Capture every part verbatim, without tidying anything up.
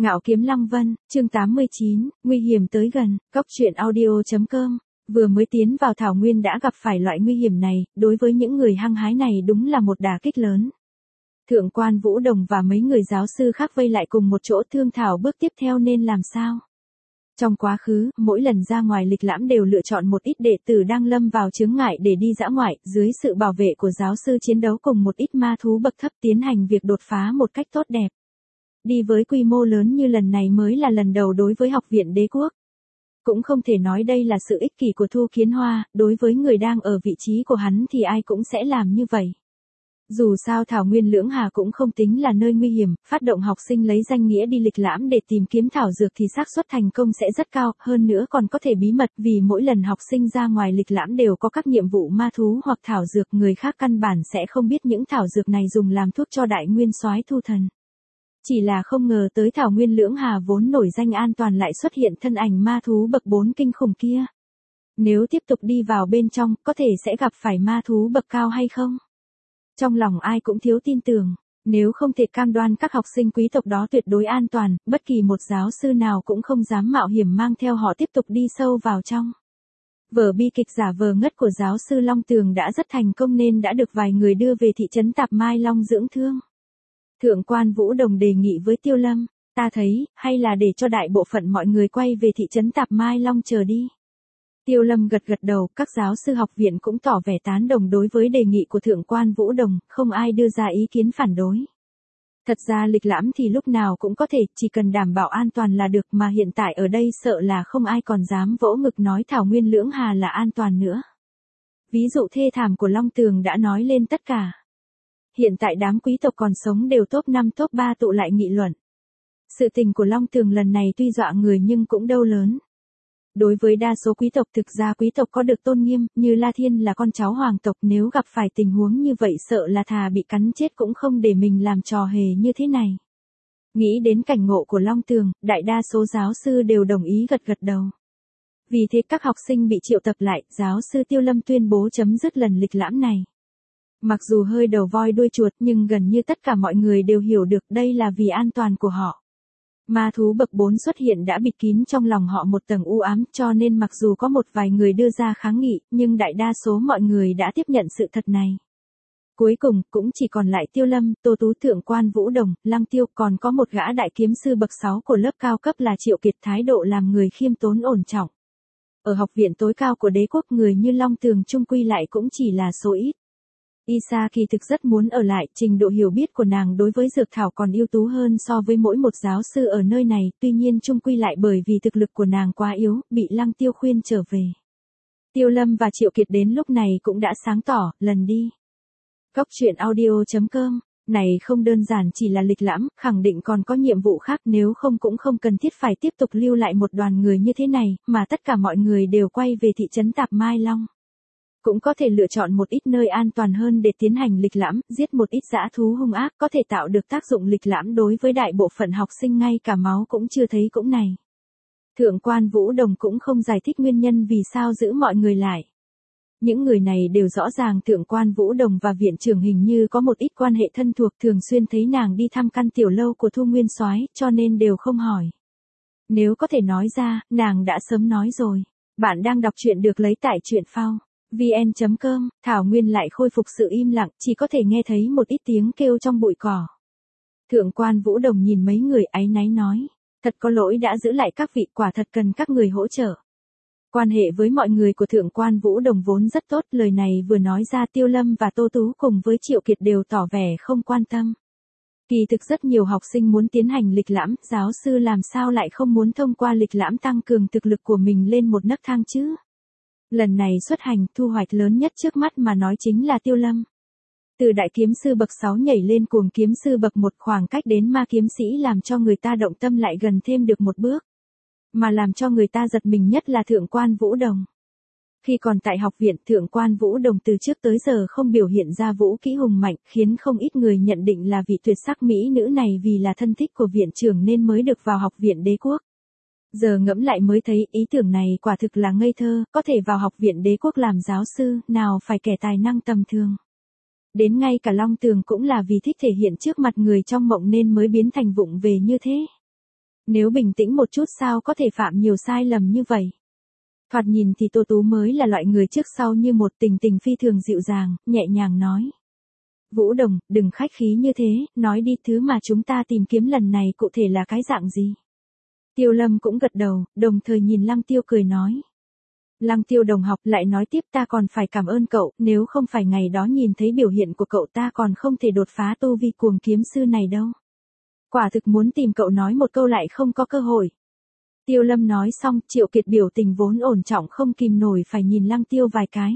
Ngạo Kiếm Lăng Vân, chương tám mươi chín, nguy hiểm tới gần, Cốc Truyện audio.com. Vừa mới tiến vào thảo nguyên đã gặp phải loại nguy hiểm này, đối với những người hăng hái này đúng là một đả kích lớn. Thượng quan Vũ Đồng và mấy người giáo sư khác vây lại cùng một chỗ thương thảo bước tiếp theo nên làm sao. Trong quá khứ, mỗi lần ra ngoài lịch lãm đều lựa chọn một ít đệ tử đang lâm vào chướng ngại để đi dã ngoại, dưới sự bảo vệ của giáo sư chiến đấu cùng một ít ma thú bậc thấp tiến hành việc đột phá một cách tốt đẹp. Đi với quy mô lớn như lần này mới là lần đầu đối với học viện đế quốc. Cũng không thể nói đây là sự ích kỷ của Thu Kiến Hoa, đối với người đang ở vị trí của hắn thì ai cũng sẽ làm như vậy. Dù sao thảo nguyên Lưỡng Hà cũng không tính là nơi nguy hiểm, phát động học sinh lấy danh nghĩa đi lịch lãm để tìm kiếm thảo dược thì xác suất thành công sẽ rất cao, hơn nữa còn có thể bí mật vì mỗi lần học sinh ra ngoài lịch lãm đều có các nhiệm vụ ma thú hoặc thảo dược, người khác căn bản sẽ không biết những thảo dược này dùng làm thuốc cho đại nguyên soái Thu Thần. Chỉ là không ngờ tới thảo nguyên Lưỡng Hà vốn nổi danh an toàn lại xuất hiện thân ảnh ma thú bậc bốn kinh khủng kia. Nếu tiếp tục đi vào bên trong, có thể sẽ gặp phải ma thú bậc cao hay không? Trong lòng ai cũng thiếu tin tưởng, nếu không thể cam đoan các học sinh quý tộc đó tuyệt đối an toàn, bất kỳ một giáo sư nào cũng không dám mạo hiểm mang theo họ tiếp tục đi sâu vào trong. Vở bi kịch giả vờ ngất của giáo sư Long Tường đã rất thành công nên đã được vài người đưa về thị trấn Tạp Mai Long dưỡng thương. Thượng quan Vũ Đồng đề nghị với Tiêu Lâm, ta thấy, hay là để cho đại bộ phận mọi người quay về thị trấn Tạp Mai Long chờ đi. Tiêu Lâm gật gật đầu, các giáo sư học viện cũng tỏ vẻ tán đồng đối với đề nghị của Thượng quan Vũ Đồng, không ai đưa ra ý kiến phản đối. Thật ra lịch lãm thì lúc nào cũng có thể, chỉ cần đảm bảo an toàn là được, mà hiện tại ở đây sợ là không ai còn dám vỗ ngực nói thảo nguyên Lưỡng Hà là an toàn nữa. Ví dụ thê thảm của Long Tường đã nói lên tất cả. Hiện tại đám quý tộc còn sống đều top năm top ba tụ lại nghị luận. Sự tình của Long Tường lần này tuy dọa người nhưng cũng đâu lớn. Đối với đa số quý tộc, thực ra quý tộc có được tôn nghiêm, như La Thiên là con cháu hoàng tộc, nếu gặp phải tình huống như vậy sợ là thà bị cắn chết cũng không để mình làm trò hề như thế này. Nghĩ đến cảnh ngộ của Long Tường, đại đa số giáo sư đều đồng ý gật gật đầu. Vì thế các học sinh bị triệu tập lại, giáo sư Tiêu Lâm tuyên bố chấm dứt lần lịch lãm này. Mặc dù hơi đầu voi đuôi chuột nhưng gần như tất cả mọi người đều hiểu được đây là vì an toàn của họ. Ma thú bậc bốn xuất hiện đã bịt kín trong lòng họ một tầng u ám, cho nên mặc dù có một vài người đưa ra kháng nghị, nhưng đại đa số mọi người đã tiếp nhận sự thật này. Cuối cùng, cũng chỉ còn lại Tiêu Lâm, Tô Tú, Thượng quan Vũ Đồng, Lăng Tiêu, còn có một gã đại kiếm sư bậc sáu của lớp cao cấp là Triệu Kiệt, thái độ làm người khiêm tốn ổn trọng. Ở học viện tối cao của đế quốc, người như Long Tường chung quy lại cũng chỉ là số ít. Isa kỳ thực rất muốn ở lại, trình độ hiểu biết của nàng đối với dược thảo còn ưu tú hơn so với mỗi một giáo sư ở nơi này, tuy nhiên chung quy lại bởi vì thực lực của nàng quá yếu, bị Lăng Tiêu khuyên trở về. Tiêu Lâm và Triệu Kiệt đến lúc này cũng đã sáng tỏ, lần đi. Cốc Truyện audio.com, này không đơn giản chỉ là lịch lãm, khẳng định còn có nhiệm vụ khác, nếu không cũng không cần thiết phải tiếp tục lưu lại một đoàn người như thế này, mà tất cả mọi người đều quay về thị trấn Tạp Mai Long. Cũng có thể lựa chọn một ít nơi an toàn hơn để tiến hành lịch lãm, giết một ít dã thú hung ác, có thể tạo được tác dụng lịch lãm đối với đại bộ phận học sinh ngay cả máu cũng chưa thấy cũng này. Thượng quan Vũ Đồng cũng không giải thích nguyên nhân vì sao giữ mọi người lại. Những người này đều rõ ràng Thượng quan Vũ Đồng và viện trưởng hình như có một ít quan hệ thân thuộc, thường xuyên thấy nàng đi thăm căn tiểu lâu của Thu Nguyên Soái, cho nên đều không hỏi. Nếu có thể nói ra, nàng đã sớm nói rồi. Bạn đang đọc truyện được lấy tại truyện phao vn chấm com, thảo nguyên lại khôi phục sự im lặng, chỉ có thể nghe thấy một ít tiếng kêu trong bụi cỏ. Thượng quan Vũ Đồng nhìn mấy người áy náy nói, thật có lỗi đã giữ lại các vị, quả thật cần các người hỗ trợ. Quan hệ với mọi người của Thượng quan Vũ Đồng vốn rất tốt, lời này vừa nói ra Tiêu Lâm và Tô Tú cùng với Triệu Kiệt đều tỏ vẻ không quan tâm. Kỳ thực rất nhiều học sinh muốn tiến hành lịch lãm, giáo sư làm sao lại không muốn thông qua lịch lãm tăng cường thực lực của mình lên một nấc thang chứ? Lần này xuất hành, thu hoạch lớn nhất trước mắt mà nói chính là Tiêu Lâm. Từ đại kiếm sư bậc sáu nhảy lên cuồng kiếm sư bậc một, khoảng cách đến ma kiếm sĩ làm cho người ta động tâm lại gần thêm được một bước. Mà làm cho người ta giật mình nhất là Thượng quan Vũ Đồng. Khi còn tại học viện, Thượng quan Vũ Đồng từ trước tới giờ không biểu hiện ra vũ kỹ hùng mạnh, khiến không ít người nhận định là vị tuyệt sắc mỹ nữ này vì là thân thích của viện trưởng nên mới được vào học viện đế quốc. Giờ ngẫm lại mới thấy ý tưởng này quả thực là ngây thơ, có thể vào học viện đế quốc làm giáo sư, nào phải kẻ tài năng tầm thường. Đến ngay cả Long Tường cũng là vì thích thể hiện trước mặt người trong mộng nên mới biến thành vụng về như thế. Nếu bình tĩnh một chút sao có thể phạm nhiều sai lầm như vậy. Thoạt nhìn thì Tô Tú mới là loại người trước sau như một, tình tình phi thường dịu dàng, nhẹ nhàng nói. Vũ Đồng, đừng khách khí như thế, nói đi, thứ mà chúng ta tìm kiếm lần này cụ thể là cái dạng gì. Tiêu Lâm cũng gật đầu, đồng thời nhìn Lăng Tiêu cười nói. Lăng Tiêu đồng học lại nói tiếp, ta còn phải cảm ơn cậu, nếu không phải ngày đó nhìn thấy biểu hiện của cậu ta còn không thể đột phá tu vi cuồng kiếm sư này đâu. Quả thực muốn tìm cậu nói một câu lại không có cơ hội. Tiêu Lâm nói xong, Triệu Kiệt biểu tình vốn ổn trọng không kìm nổi phải nhìn Lăng Tiêu vài cái.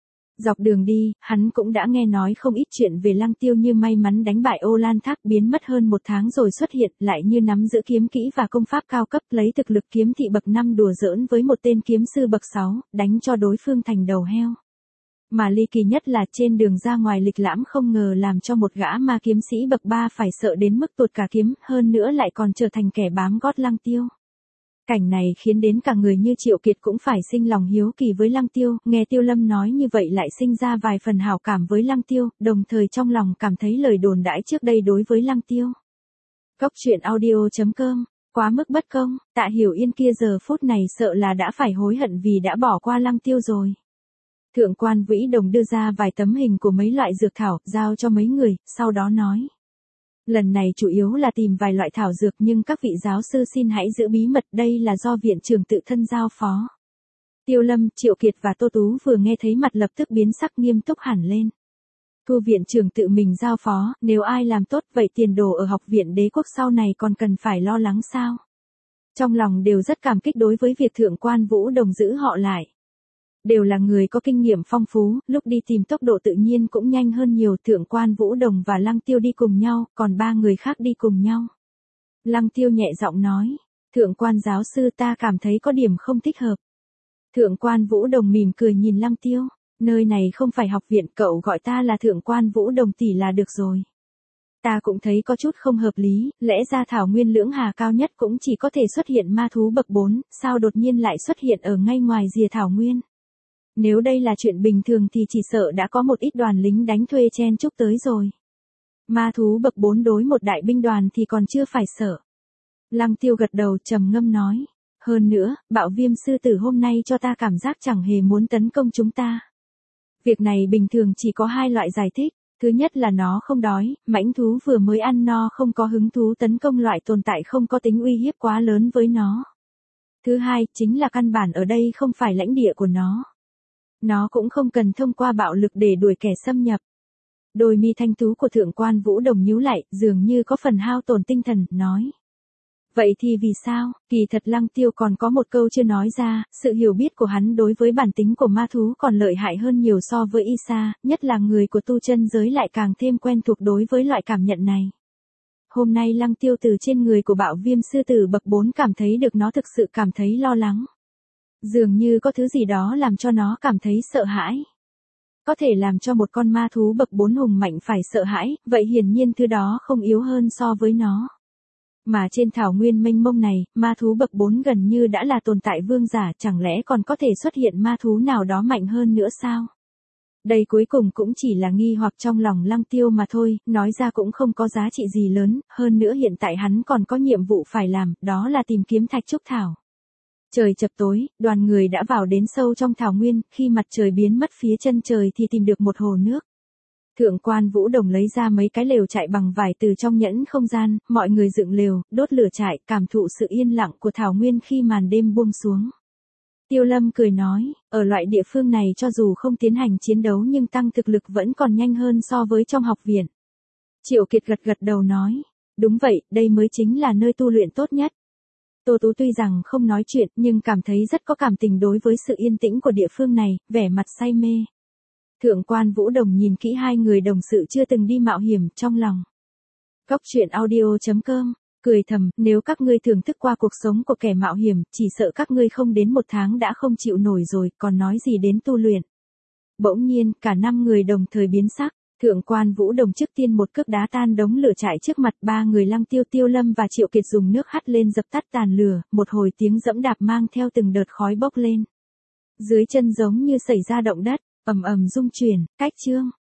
Dọc đường đi, hắn cũng đã nghe nói không ít chuyện về Lăng Tiêu, như may mắn đánh bại Ô Lan Thác, biến mất hơn một tháng rồi xuất hiện, lại như nắm giữ kiếm kỹ và công pháp cao cấp, lấy thực lực kiếm thị bậc năm đùa giỡn với một tên kiếm sư bậc sáu, đánh cho đối phương thành đầu heo. Mà ly kỳ nhất là trên đường ra ngoài lịch lãm không ngờ làm cho một gã ma kiếm sĩ bậc ba phải sợ đến mức tuột cả kiếm, hơn nữa lại còn trở thành kẻ bám gót Lăng Tiêu. Cảnh này khiến đến cả người như Triệu Kiệt cũng phải sinh lòng hiếu kỳ với Lăng Tiêu, nghe Tiêu Lâm nói như vậy lại sinh ra vài phần hảo cảm với Lăng Tiêu, đồng thời trong lòng cảm thấy lời đồn đãi trước đây đối với Lăng Tiêu. Cốc truyện audio chấm com, quá mức bất công, Tạ Hiểu Yên kia giờ phút này sợ là đã phải hối hận vì đã bỏ qua Lăng Tiêu rồi. Thượng quan Vĩ Đồng đưa ra vài tấm hình của mấy loại dược thảo, giao cho mấy người, sau đó nói. Lần này chủ yếu là tìm vài loại thảo dược, nhưng các vị giáo sư xin hãy giữ bí mật, đây là do viện trưởng tự thân giao phó. Tiêu Lâm, Triệu Kiệt và Tô Tú vừa nghe thấy mặt lập tức biến sắc nghiêm túc hẳn lên. Thu viện trưởng tự mình giao phó, nếu ai làm tốt vậy tiền đồ ở học viện đế quốc sau này còn cần phải lo lắng sao? Trong lòng đều rất cảm kích đối với việc thượng quan Vũ Đồng giữ họ lại. Đều là người có kinh nghiệm phong phú, lúc đi tìm tốc độ tự nhiên cũng nhanh hơn nhiều. Thượng quan Vũ Đồng và Lăng Tiêu đi cùng nhau, còn ba người khác đi cùng nhau. Lăng Tiêu nhẹ giọng nói, thượng quan giáo sư, ta cảm thấy có điểm không thích hợp. Thượng quan Vũ Đồng mỉm cười nhìn Lăng Tiêu, nơi này không phải học viện, cậu gọi ta là thượng quan Vũ Đồng tỷ là được rồi. Ta cũng thấy có chút không hợp lý, lẽ ra thảo nguyên lưỡng hà cao nhất cũng chỉ có thể xuất hiện ma thú bậc bốn, sao đột nhiên lại xuất hiện ở ngay ngoài rìa thảo nguyên. Nếu đây là chuyện bình thường thì chỉ sợ đã có một ít đoàn lính đánh thuê chen chúc tới rồi. Ma thú bậc bốn đối một đại binh đoàn thì còn chưa phải sợ. Lăng Tiêu gật đầu trầm ngâm nói. Hơn nữa, bạo viêm sư tử hôm nay cho ta cảm giác chẳng hề muốn tấn công chúng ta. Việc này bình thường chỉ có hai loại giải thích. Thứ nhất là nó không đói, mãnh thú vừa mới ăn no không có hứng thú tấn công loại tồn tại không có tính uy hiếp quá lớn với nó. Thứ hai, chính là căn bản ở đây không phải lãnh địa của nó. Nó cũng không cần thông qua bạo lực để đuổi kẻ xâm nhập. Đôi mi thanh tú của thượng quan Vũ Đồng nhíu lại, dường như có phần hao tổn tinh thần, nói. Vậy thì vì sao? Kỳ thật Lăng Tiêu còn có một câu chưa nói ra, sự hiểu biết của hắn đối với bản tính của ma thú còn lợi hại hơn nhiều so với Isa, nhất là người của tu chân giới lại càng thêm quen thuộc đối với loại cảm nhận này. Hôm nay Lăng Tiêu từ trên người của bạo viêm sư tử bậc bốn cảm thấy được nó thực sự cảm thấy lo lắng. Dường như có thứ gì đó làm cho nó cảm thấy sợ hãi. Có thể làm cho một con ma thú bậc bốn hùng mạnh phải sợ hãi, vậy hiển nhiên thứ đó không yếu hơn so với nó. Mà trên thảo nguyên mênh mông này, ma thú bậc bốn gần như đã là tồn tại vương giả, chẳng lẽ còn có thể xuất hiện ma thú nào đó mạnh hơn nữa sao? Đây cuối cùng cũng chỉ là nghi hoặc trong lòng Lăng Tiêu mà thôi, nói ra cũng không có giá trị gì lớn, hơn nữa hiện tại hắn còn có nhiệm vụ phải làm, đó là tìm kiếm thạch trúc thảo. Trời chập tối, đoàn người đã vào đến sâu trong thảo nguyên, khi mặt trời biến mất phía chân trời thì tìm được một hồ nước. Thượng quan Vũ Đồng lấy ra mấy cái lều trại bằng vải từ trong nhẫn không gian, mọi người dựng lều, đốt lửa trại, cảm thụ sự yên lặng của thảo nguyên khi màn đêm buông xuống. Tiêu Lâm cười nói, ở loại địa phương này cho dù không tiến hành chiến đấu nhưng tăng thực lực vẫn còn nhanh hơn so với trong học viện. Triệu Kiệt gật gật đầu nói, đúng vậy, đây mới chính là nơi tu luyện tốt nhất. Tô Tú tuy rằng không nói chuyện nhưng cảm thấy rất có cảm tình đối với sự yên tĩnh của địa phương này, vẻ mặt say mê. Thượng quan Vũ Đồng nhìn kỹ hai người đồng sự chưa từng đi mạo hiểm trong lòng. Cốc truyện audio chấm com, cười thầm, nếu các ngươi thưởng thức qua cuộc sống của kẻ mạo hiểm, chỉ sợ các ngươi không đến một tháng đã không chịu nổi rồi, còn nói gì đến tu luyện. Bỗng nhiên, cả năm người đồng thời biến sắc. Thượng quan Vũ Đồng trước tiên một cước đá tan đống lửa trại trước mặt, ba người Lăng Tiêu, Tiêu Lâm và Triệu Kiệt dùng nước hắt lên dập tắt tàn lửa, một hồi tiếng dẫm đạp mang theo từng đợt khói bốc lên. Dưới chân giống như xảy ra động đất, ầm ầm rung chuyển, cách chương.